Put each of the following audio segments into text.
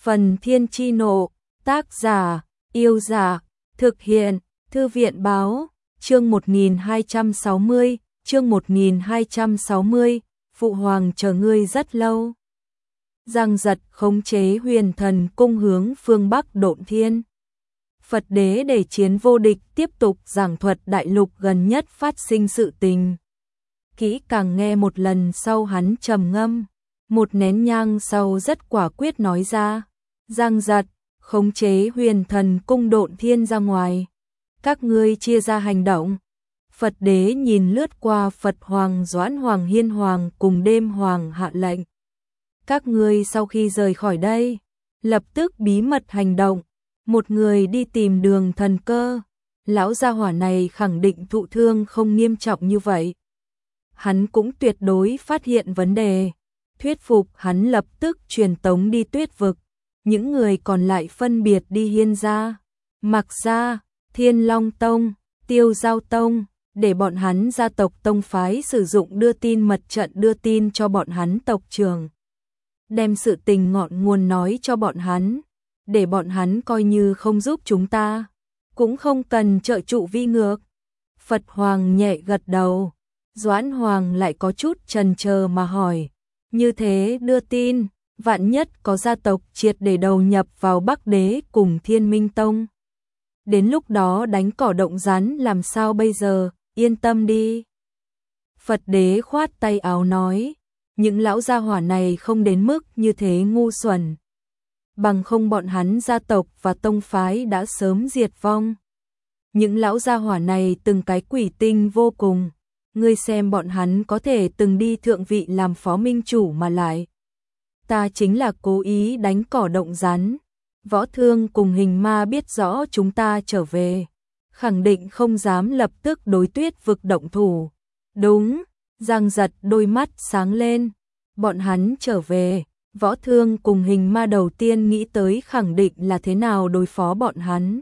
Phần Thiên Chi Nộ, tác giả, Yêu Giả, thực hiện, Thư viện Báo, chương 1260, chương 1260, Phụ Hoàng chờ ngươi rất lâu. Giang Giật khống chế Huyền Thần cung hướng phương Bắc Độn Thiên. Phật Đế để chiến vô địch tiếp tục giảng thuật đại lục gần nhất phát sinh sự tình. Kỹ càng nghe một lần sau hắn trầm ngâm, một nén nhang sau rất quả quyết nói ra. Giang Giật, khống chế Huyền Thần cung Độn Thiên ra ngoài. Các ngươi chia ra hành động. Phật Đế nhìn lướt qua Phật Hoàng, Doãn Hoàng, Hiên Hoàng cùng Đêm Hoàng hạ lệnh. Các ngươi sau khi rời khỏi đây, lập tức bí mật hành động. Một người đi tìm Đường Thần Cơ. Lão gia hỏa này khẳng định thụ thương không nghiêm trọng như vậy. Hắn cũng tuyệt đối phát hiện vấn đề. Thuyết phục hắn lập tức truyền tống đi Tuyết Vực. Những người còn lại phân biệt đi Hiên gia, Mạc gia, Thiên Long Tông, Tiêu Giao Tông, để bọn hắn gia tộc tông phái sử dụng đưa tin mật trận đưa tin cho bọn hắn tộc trưởng. Đem sự tình ngọn nguồn nói cho bọn hắn, để bọn hắn coi như không giúp chúng ta, cũng không cần trợ trụ vi ngược. Phật Hoàng nhẹ gật đầu, Doãn Hoàng lại có chút chần chờ mà hỏi, như thế đưa tin, vạn nhất có gia tộc triệt để đầu nhập vào Bắc Đế cùng Thiên Minh Tông. Đến lúc đó đánh cỏ động rắn làm sao bây giờ, yên tâm đi. Phật Đế khoát tay áo nói, những lão gia hỏa này không đến mức như thế ngu xuẩn. Bằng không bọn hắn gia tộc và tông phái đã sớm diệt vong. Những lão gia hỏa này từng cái quỷ tinh vô cùng. Ngươi xem bọn hắn có thể từng đi thượng vị làm phó minh chủ mà lại. Ta chính là cố ý đánh cỏ động rắn. Võ Thương cùng Hình Ma biết rõ chúng ta trở về, khẳng định không dám lập tức đối Tuyết Vực động thủ. Đúng, Giang Giật đôi mắt sáng lên. Bọn hắn trở về, Võ Thương cùng Hình Ma đầu tiên nghĩ tới khẳng định là thế nào đối phó bọn hắn,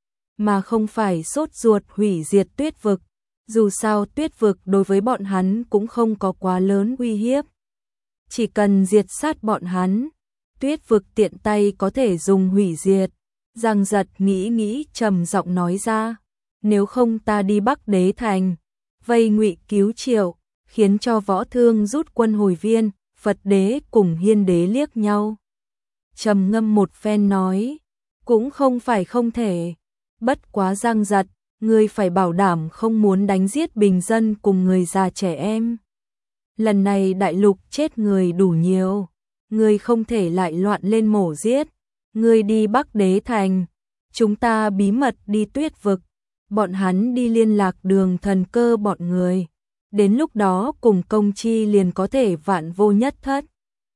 mà không phải sốt ruột hủy diệt Tuyết Vực. Dù sao Tuyết Vực đối với bọn hắn cũng không có quá lớn uy hiếp. Chỉ cần diệt sát bọn hắn, Tuyết Vực tiện tay có thể dùng hủy diệt. Giang Giật nghĩ trầm giọng nói ra, nếu không ta đi Bắc Đế thành, vây Ngụy cứu Triệu, khiến cho Võ Thương rút quân hồi viên. Phật Đế cùng Hiên Đế liếc nhau, trầm ngâm một phen nói, cũng không phải không thể. Bất quá Giang Giật, ngươi phải bảo đảm không muốn đánh giết bình dân cùng người già trẻ em. Lần này đại lục chết người đủ nhiều, ngươi không thể lại loạn lên mổ giết. Ngươi đi Bắc Đế thành, chúng ta bí mật đi Tuyết Vực, bọn hắn đi liên lạc Đường Thần Cơ bọn người. Đến lúc đó cùng công chi liền có thể vạn vô nhất thất.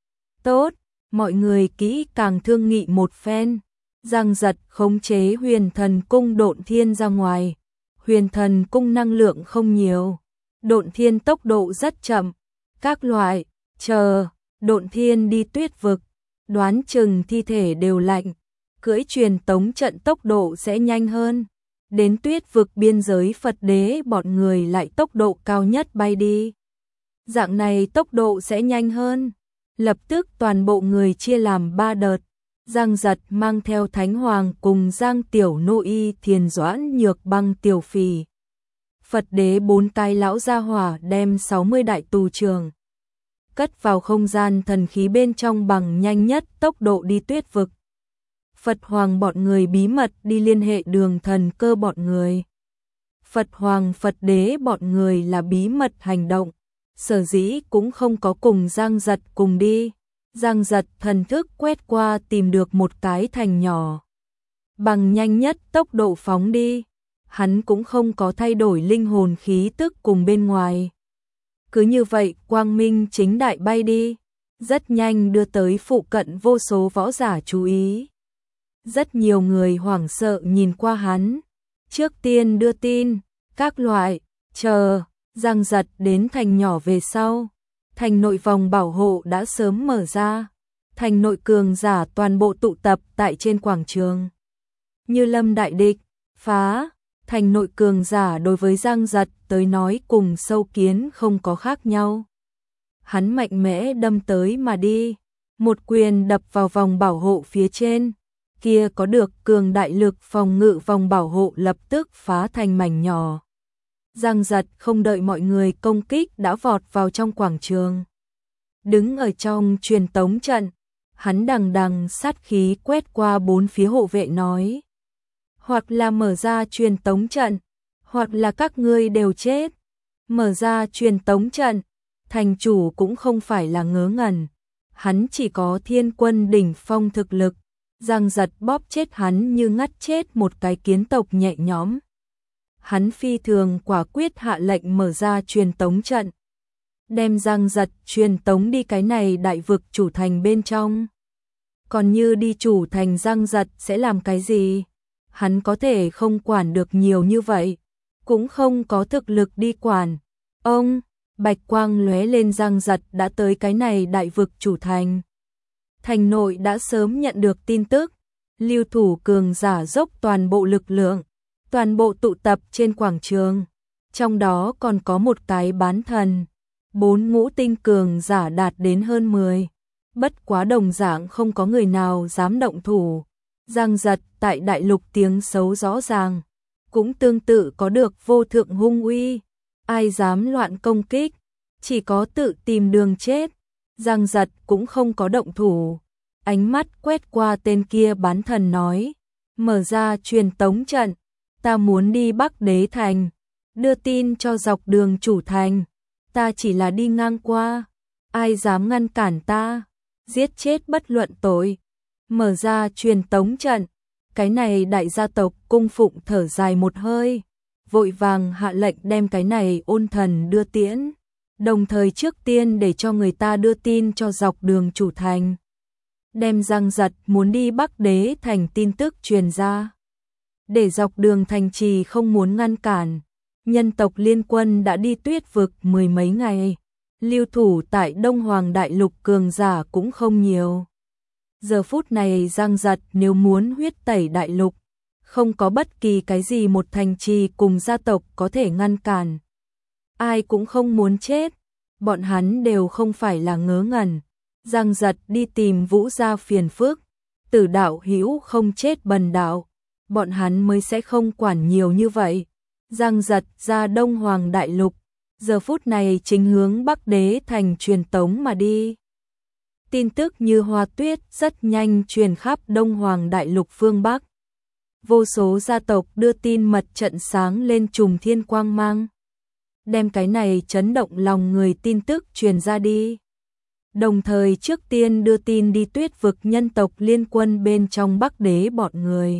Tốt, mọi người kỹ càng thương nghị một phen. Giang Giật khống chế Huyền Thần cung Độn Thiên ra ngoài. Huyền Thần cung năng lượng không nhiều, Độn Thiên tốc độ rất chậm. Các loại, chờ, Độn Thiên đi Tuyết Vực, đoán chừng thi thể đều lạnh, cưỡi truyền tống trận tốc độ sẽ nhanh hơn. Đến Tuyết Vực biên giới Phật Đế bọn người lại tốc độ cao nhất bay đi. Dạng này tốc độ sẽ nhanh hơn. Lập tức toàn bộ người chia làm 3 đợt. Giang Giật mang theo Thánh Hoàng cùng Giang Tiểu Nô Y, Thiền Doãn, Nhược Băng, Tiểu Phì. Phật Đế 4 cái lão gia hỏa đem 60 đại tù trưởng cất vào không gian thần khí bên trong bằng nhanh nhất tốc độ đi Tuyết Vực. Phật Hoàng bọn người bí mật đi liên hệ Đường Thần Cơ bọn người. Phật Hoàng, Phật Đế bọn người là bí mật hành động, sở dĩ cũng không có cùng Giang Giật cùng đi. Giang Giật thần thức quét qua tìm được một cái thành nhỏ, bằng nhanh nhất tốc độ phóng đi. Hắn cũng không có thay đổi linh hồn khí tức cùng bên ngoài. Cứ như vậy quang minh chính đại bay đi, rất nhanh đưa tới phụ cận vô số võ giả chú ý. Rất nhiều người hoảng sợ nhìn qua hắn, trước tiên đưa tin, các loại, chờ. Giang Giật đến thành nhỏ về sau, thành nội vòng bảo hộ đã sớm mở ra, thành nội cường giả toàn bộ tụ tập tại trên quảng trường. Như lâm đại địch, phá, thành nội cường giả đối với Giang Giật tới nói cùng sâu kiến không có khác nhau. Hắn mạnh mẽ đâm tới mà đi, một quyền đập vào vòng bảo hộ phía trên, kia có được cường đại lực phòng ngự vòng bảo hộ lập tức phá thành mảnh nhỏ. Giang Giật không đợi mọi người công kích đã vọt vào trong quảng trường. Đứng ở trong truyền tống trận, hắn đằng đằng sát khí quét qua bốn phía hộ vệ nói. Hoặc là mở ra truyền tống trận, hoặc là các ngươi đều chết. Mở ra truyền tống trận, thành chủ cũng không phải là ngớ ngẩn. Hắn chỉ có thiên quân đỉnh phong thực lực. Giang Giật bóp chết hắn như ngắt chết một cái kiến tộc nhẹ nhõm. Hắn phi thường quả quyết hạ lệnh mở ra truyền tống trận. Đem Giang Giật truyền tống đi cái này đại vực chủ thành bên trong. Còn như đi chủ thành Giang Giật sẽ làm cái gì? Hắn có thể không quản được nhiều như vậy, cũng không có thực lực đi quản. Ông, bạch quang lóe lên Giang Giật đã tới cái này đại vực chủ thành. Thành nội đã sớm nhận được tin tức, lưu thủ cường giả dốc toàn bộ lực lượng, toàn bộ tụ tập trên quảng trường. Trong đó còn có một cái bán thần, 4 ngũ tinh cường giả đạt đến hơn 10. Bất quá đồng dạng không có người nào dám động thủ. Giang Giật tại đại lục tiếng xấu rõ ràng, cũng tương tự có được vô thượng hung uy. Ai dám loạn công kích, chỉ có tự tìm đường chết. Giang Giật cũng không có động thủ. Ánh mắt quét qua tên kia bán thần nói, mở ra truyền tống trận, ta muốn đi Bắc Đế Thành, đưa tin cho dọc đường chủ thành, ta chỉ là đi ngang qua, ai dám ngăn cản ta, giết chết bất luận tội. Mở ra truyền tống trận, cái này đại gia tộc cung phụng thở dài một hơi, vội vàng hạ lệnh đem cái này ôn thần đưa tiễn, đồng thời trước tiên để cho người ta đưa tin cho dọc đường chủ thành. Đem Giang Giật muốn đi Bắc Đế Thành tin tức truyền ra. Để dọc đường thành trì không muốn ngăn cản, nhân tộc liên quân đã đi tuyết vực 10 mấy ngày. Lưu thủ tại Đông Hoàng Đại Lục cường giả cũng không nhiều. Giờ phút này Giang Giật nếu muốn huyết tẩy Đại Lục, không có bất kỳ cái gì một thành trì cùng gia tộc có thể ngăn cản. Ai cũng không muốn chết, bọn hắn đều không phải là ngớ ngẩn. Giang Giật đi tìm Vũ gia phiền phức, tử đạo hữu không chết bần đạo, bọn hắn mới sẽ không quản nhiều như vậy. Giang Giật ra Đông Hoàng Đại Lục, giờ phút này chính hướng Bắc Đế Thành truyền tống mà đi. Tin tức như hoa tuyết rất nhanh truyền khắp Đông Hoàng Đại Lục phương Bắc. Vô số gia tộc đưa tin mật trận sáng lên trùng thiên quang mang. Đem cái này chấn động lòng người tin tức truyền ra đi. Đồng thời trước tiên đưa tin đi tuyết vực nhân tộc liên quân bên trong Bắc Đế bọn người.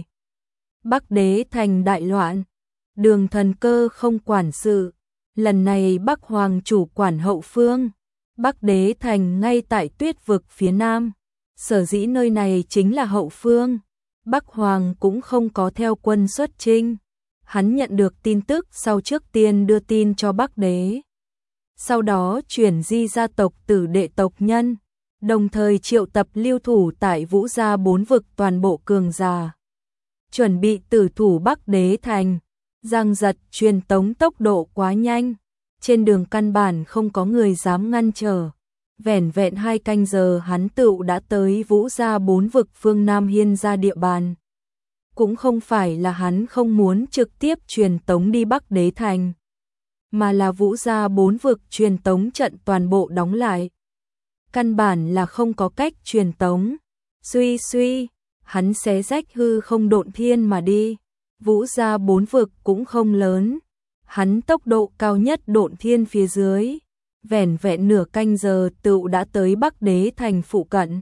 Bắc Đế Thành đại loạn, Đường Thần Cơ không quản sự, lần này Bắc Hoàng chủ quản hậu phương. Bắc Đế Thành ngay tại tuyết vực phía nam, sở dĩ nơi này chính là hậu phương. Bắc Hoàng cũng không có theo quân xuất chinh, hắn nhận được tin tức sau trước tiên đưa tin cho Bắc Đế. Sau đó chuyển di gia tộc tử đệ tộc nhân, đồng thời triệu tập lưu thủ tại Vũ gia 4 vực toàn bộ cường giả. Chuẩn bị tử thủ Bắc Đế Thành. Giang Giật truyền tống tốc độ quá nhanh, trên đường căn bản không có người dám ngăn trở. Vẻn vẹn 2 canh giờ hắn tựu đã tới Vũ gia 4 vực phương Nam Hiên gia địa bàn. Cũng không phải là hắn không muốn trực tiếp truyền tống đi Bắc Đế Thành, mà là Vũ gia 4 vực truyền tống trận toàn bộ đóng lại. Căn bản là không có cách truyền tống. Suy suy, hắn xé rách hư không độn thiên mà đi. Vũ gia 4 vực cũng không lớn, hắn tốc độ cao nhất độn thiên phía dưới, vẻn vẹn nửa canh giờ tựu đã tới Bắc Đế Thành phụ cận.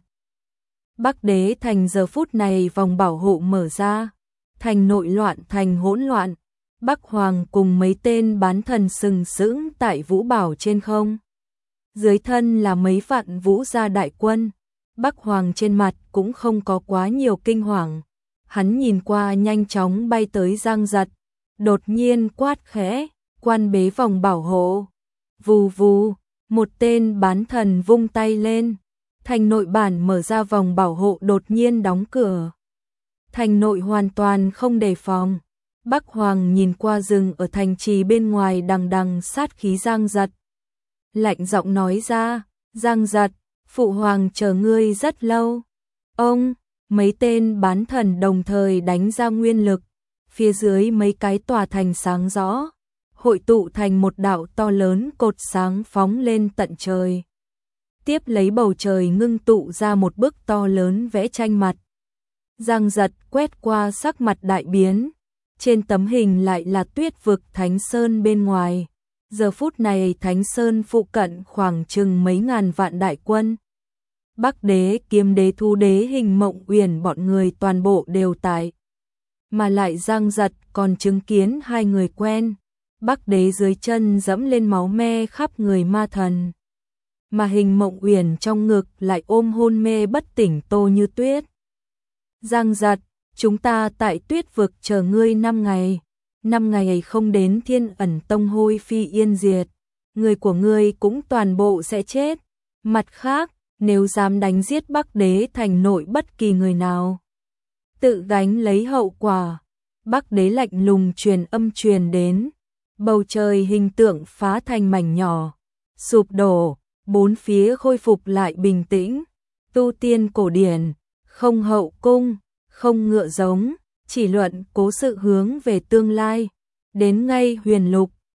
Bắc Đế Thành giờ phút này vòng bảo hộ mở ra, thành nội loạn thành hỗn loạn. Bắc Hoàng cùng mấy tên bán thần sừng sững tại Vũ Bảo trên không. Dưới thân là mấy vạn Vũ gia đại quân. Bắc Hoàng trên mặt cũng không có quá nhiều kinh hoàng. Hắn nhìn qua nhanh chóng bay tới Giang Giật, đột nhiên quát khẽ, quan bế vòng bảo hộ. Vù vù, một tên bán thần vung tay lên, thành nội bản mở ra vòng bảo hộ đột nhiên đóng cửa. Thành nội hoàn toàn không đề phòng. Bắc Hoàng nhìn qua rừng ở thành trì bên ngoài đằng đằng sát khí Giang Giật. Lạnh giọng nói ra, Giang Giật, Phụ hoàng chờ ngươi rất lâu. Ông, mấy tên bán thần đồng thời đánh ra nguyên lực, phía dưới mấy cái tòa thành sáng rõ, hội tụ thành một đạo to lớn cột sáng phóng lên tận trời. Tiếp lấy bầu trời ngưng tụ ra một bức to lớn vẽ tranh mặt. Giang Giật quét qua sắc mặt đại biến, trên tấm hình lại là Tuyết vực Thánh Sơn bên ngoài. Giờ phút này Thánh Sơn phụ cận khoảng chừng mấy ngàn vạn đại quân. Bắc Đế, Kiếm Đế, Thu Đế, Hình Mộng Uyển bọn người toàn bộ đều tại. Mà lại Giang Giật còn chứng kiến hai người quen. Bắc Đế dưới chân dẫm lên máu me khắp người ma thần. Mà Hình Mộng Uyển trong ngực lại ôm hôn mê bất tỉnh Tô Như Tuyết. Giang Giật, chúng ta tại Tuyết vực chờ ngươi 5 ngày. 5 ngày không đến Thiên Ẩn Tông hôi phi yên diệt. Người của ngươi cũng toàn bộ sẽ chết. Mặt khác, nếu dám đánh giết Bắc Đế thành nội bất kỳ người nào, tự gánh lấy hậu quả. Bắc Đế lạnh lùng truyền âm truyền đến. Bầu trời hình tượng phá thành mảnh nhỏ, sụp đổ, bốn phía khôi phục lại bình tĩnh. Tu tiên cổ điển, không hậu cung, không ngựa giống, chỉ luận cố sự hướng về tương lai. Đến ngay huyền lục,